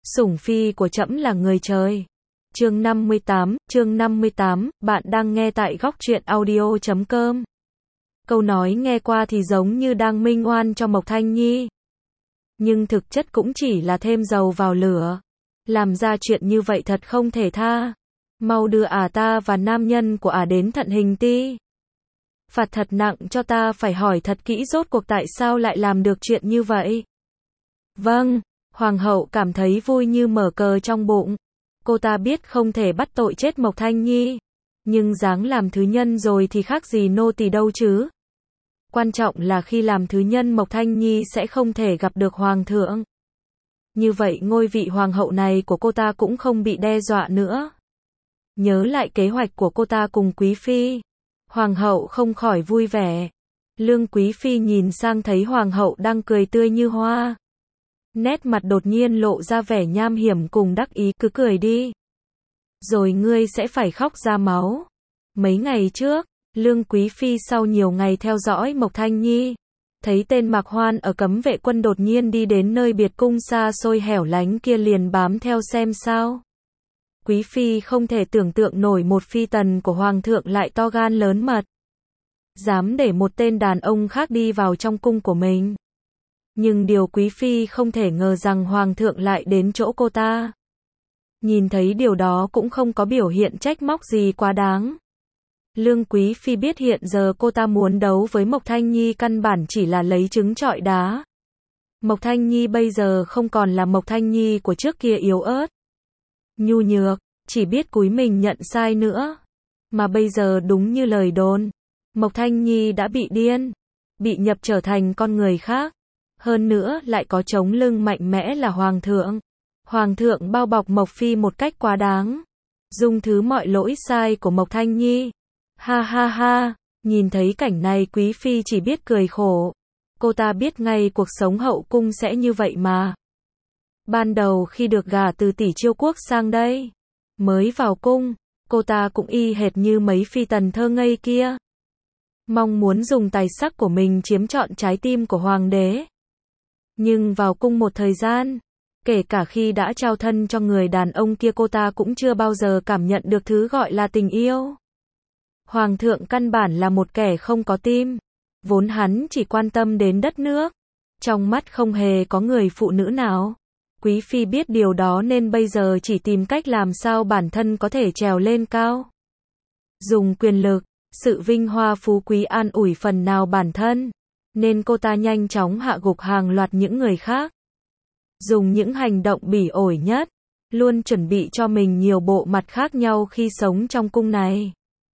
Sủng phi của trẫm là người trời. Chương 58, bạn đang nghe tại góc truyện audio.com. Câu nói nghe qua thì giống như đang minh oan cho Mộc Thanh Nhi. Nhưng thực chất cũng chỉ là thêm dầu vào lửa. Làm ra chuyện như vậy thật không thể tha. Mau đưa ta và nam nhân của đến thận hình ti. Phạt thật nặng cho ta, phải hỏi thật kỹ rốt cuộc tại sao lại làm được chuyện như vậy. Vâng. Hoàng hậu cảm thấy vui như mở cờ trong bụng. Cô ta biết không thể bắt tội chết Mộc Thanh Nhi. Nhưng dáng làm thứ nhân rồi thì khác gì nô tỳ đâu chứ. Quan trọng là khi làm thứ nhân Mộc Thanh Nhi sẽ không thể gặp được hoàng thượng. Như vậy ngôi vị hoàng hậu này của cô ta cũng không bị đe dọa nữa. Nhớ lại kế hoạch của cô ta cùng Quý Phi. Hoàng hậu không khỏi vui vẻ. Lương Quý Phi nhìn sang thấy hoàng hậu đang cười tươi như hoa. Nét mặt đột nhiên lộ ra vẻ nham hiểm cùng đắc ý, cứ cười đi. Rồi ngươi sẽ phải khóc ra máu. Mấy ngày trước, Lương Quý Phi sau nhiều ngày theo dõi Mộc Thanh Nhi, thấy tên Mạc Hoan ở cấm vệ quân đột nhiên đi đến nơi biệt cung xa xôi hẻo lánh kia liền bám theo xem sao. Quý Phi không thể tưởng tượng nổi một phi tần của hoàng thượng lại to gan lớn mật. Dám để một tên đàn ông khác đi vào trong cung của mình. Nhưng điều Quý Phi không thể ngờ rằng hoàng thượng lại đến chỗ cô ta. Nhìn thấy điều đó cũng không có biểu hiện trách móc gì quá đáng. Lương Quý Phi biết hiện giờ cô ta muốn đấu với Mộc Thanh Nhi căn bản chỉ là lấy trứng trọi đá. Mộc Thanh Nhi bây giờ không còn là Mộc Thanh Nhi của trước kia yếu ớt, nhu nhược, chỉ biết cúi mình nhận sai nữa. Mà bây giờ đúng như lời đồn, Mộc Thanh Nhi đã bị điên, bị nhập trở thành con người khác. Hơn nữa lại có chống lưng mạnh mẽ là hoàng thượng. Hoàng thượng bao bọc Mộc Phi một cách quá đáng. Dung thứ mọi lỗi sai của Mộc Thanh Nhi. Ha ha ha, nhìn thấy cảnh này Quý Phi chỉ biết cười khổ. Cô ta biết ngay cuộc sống hậu cung sẽ như vậy mà. Ban đầu khi được gả từ tỷ Chiêu Quốc sang đây, mới vào cung, cô ta cũng y hệt như mấy phi tần thơ ngây kia. Mong muốn dùng tài sắc của mình chiếm trọn trái tim của hoàng đế. Nhưng vào cung một thời gian, kể cả khi đã trao thân cho người đàn ông kia cô ta cũng chưa bao giờ cảm nhận được thứ gọi là tình yêu. Hoàng thượng căn bản là một kẻ không có tim, vốn hắn chỉ quan tâm đến đất nước. Trong mắt không hề có người phụ nữ nào. Quý Phi biết điều đó nên bây giờ chỉ tìm cách làm sao bản thân có thể trèo lên cao. Dùng quyền lực, sự vinh hoa phú quý an ủi phần nào bản thân. Nên cô ta nhanh chóng hạ gục hàng loạt những người khác. Dùng những hành động bỉ ổi nhất, luôn chuẩn bị cho mình nhiều bộ mặt khác nhau khi sống trong cung này.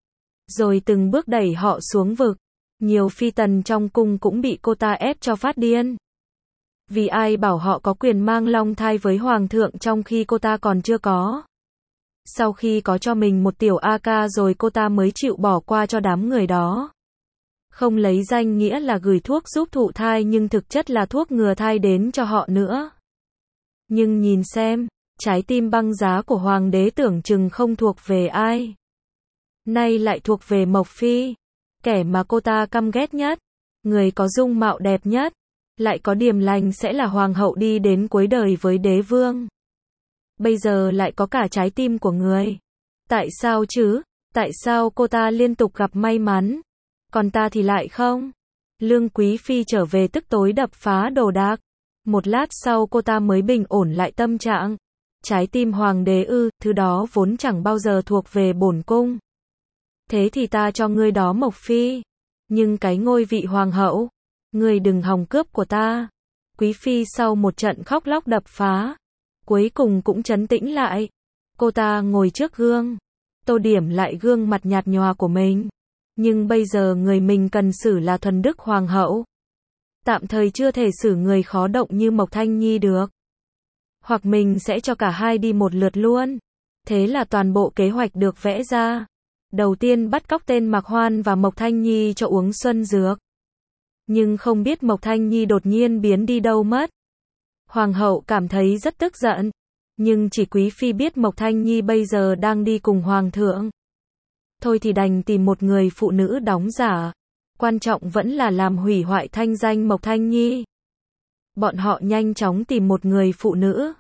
Rồi từng bước đẩy họ xuống vực. Nhiều phi tần trong cung cũng bị cô ta ép cho phát điên. Vì ai bảo họ có quyền mang long thai với hoàng thượng trong khi cô ta còn chưa có. Sau khi có cho mình một tiểu ca rồi cô ta mới chịu bỏ qua cho đám người đó. Không lấy danh nghĩa là gửi thuốc giúp thụ thai nhưng thực chất là thuốc ngừa thai đến cho họ nữa. Nhưng nhìn xem, trái tim băng giá của hoàng đế tưởng chừng không thuộc về ai. Nay lại thuộc về Mộc Phi, kẻ mà cô ta căm ghét nhất, người có dung mạo đẹp nhất, lại có điềm lành sẽ là hoàng hậu đi đến cuối đời với đế vương. Bây giờ lại có cả trái tim của người. Tại sao chứ? Tại sao cô ta liên tục gặp may mắn? Còn ta thì lại không. Lương Quý Phi trở về tức tối đập phá đồ đạc. Một lát sau cô ta mới bình ổn lại tâm trạng. Trái tim hoàng đế thứ đó vốn chẳng bao giờ thuộc về bổn cung. Thế thì ta cho ngươi đó Mộc Phi. Nhưng cái ngôi vị hoàng hậu, ngươi đừng hòng cướp của ta. Quý Phi sau một trận khóc lóc đập phá, cuối cùng cũng trấn tĩnh lại. Cô ta ngồi trước gương, tô điểm lại gương mặt nhạt nhòa của mình. Nhưng bây giờ người mình cần xử là thuần đức hoàng hậu. Tạm thời chưa thể xử người khó động như Mộc Thanh Nhi được. Hoặc mình sẽ cho cả hai đi một lượt luôn. Thế là toàn bộ kế hoạch được vẽ ra. Đầu tiên bắt cóc tên Mạc Hoan và Mộc Thanh Nhi cho uống xuân dược. Nhưng không biết Mộc Thanh Nhi đột nhiên biến đi đâu mất. Hoàng hậu cảm thấy rất tức giận. Nhưng chỉ Quý Phi biết Mộc Thanh Nhi bây giờ đang đi cùng hoàng thượng. Thôi thì đành tìm một người phụ nữ đóng giả. Quan trọng vẫn là làm hủy hoại thanh danh Mộc Thanh Nhi. Bọn họ nhanh chóng tìm một người phụ nữ.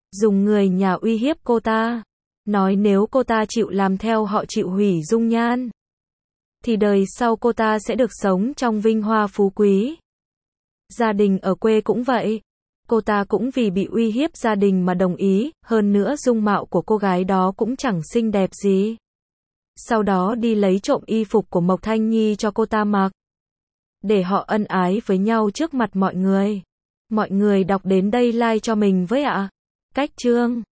dùng người nhà uy hiếp cô ta, nói nếu cô ta chịu làm theo họ chịu hủy dung nhan, thì đời sau cô ta sẽ được sống trong vinh hoa phú quý. Gia đình ở quê cũng vậy. Cô ta cũng vì bị uy hiếp gia đình mà đồng ý, hơn nữa dung mạo của cô gái đó cũng chẳng xinh đẹp gì. Sau đó đi lấy trộm y phục của Mộc Thanh Nhi cho cô ta mặc, để họ ân ái với nhau trước mặt mọi người. Mọi người đọc đến đây like cho mình với ạ. Cách chương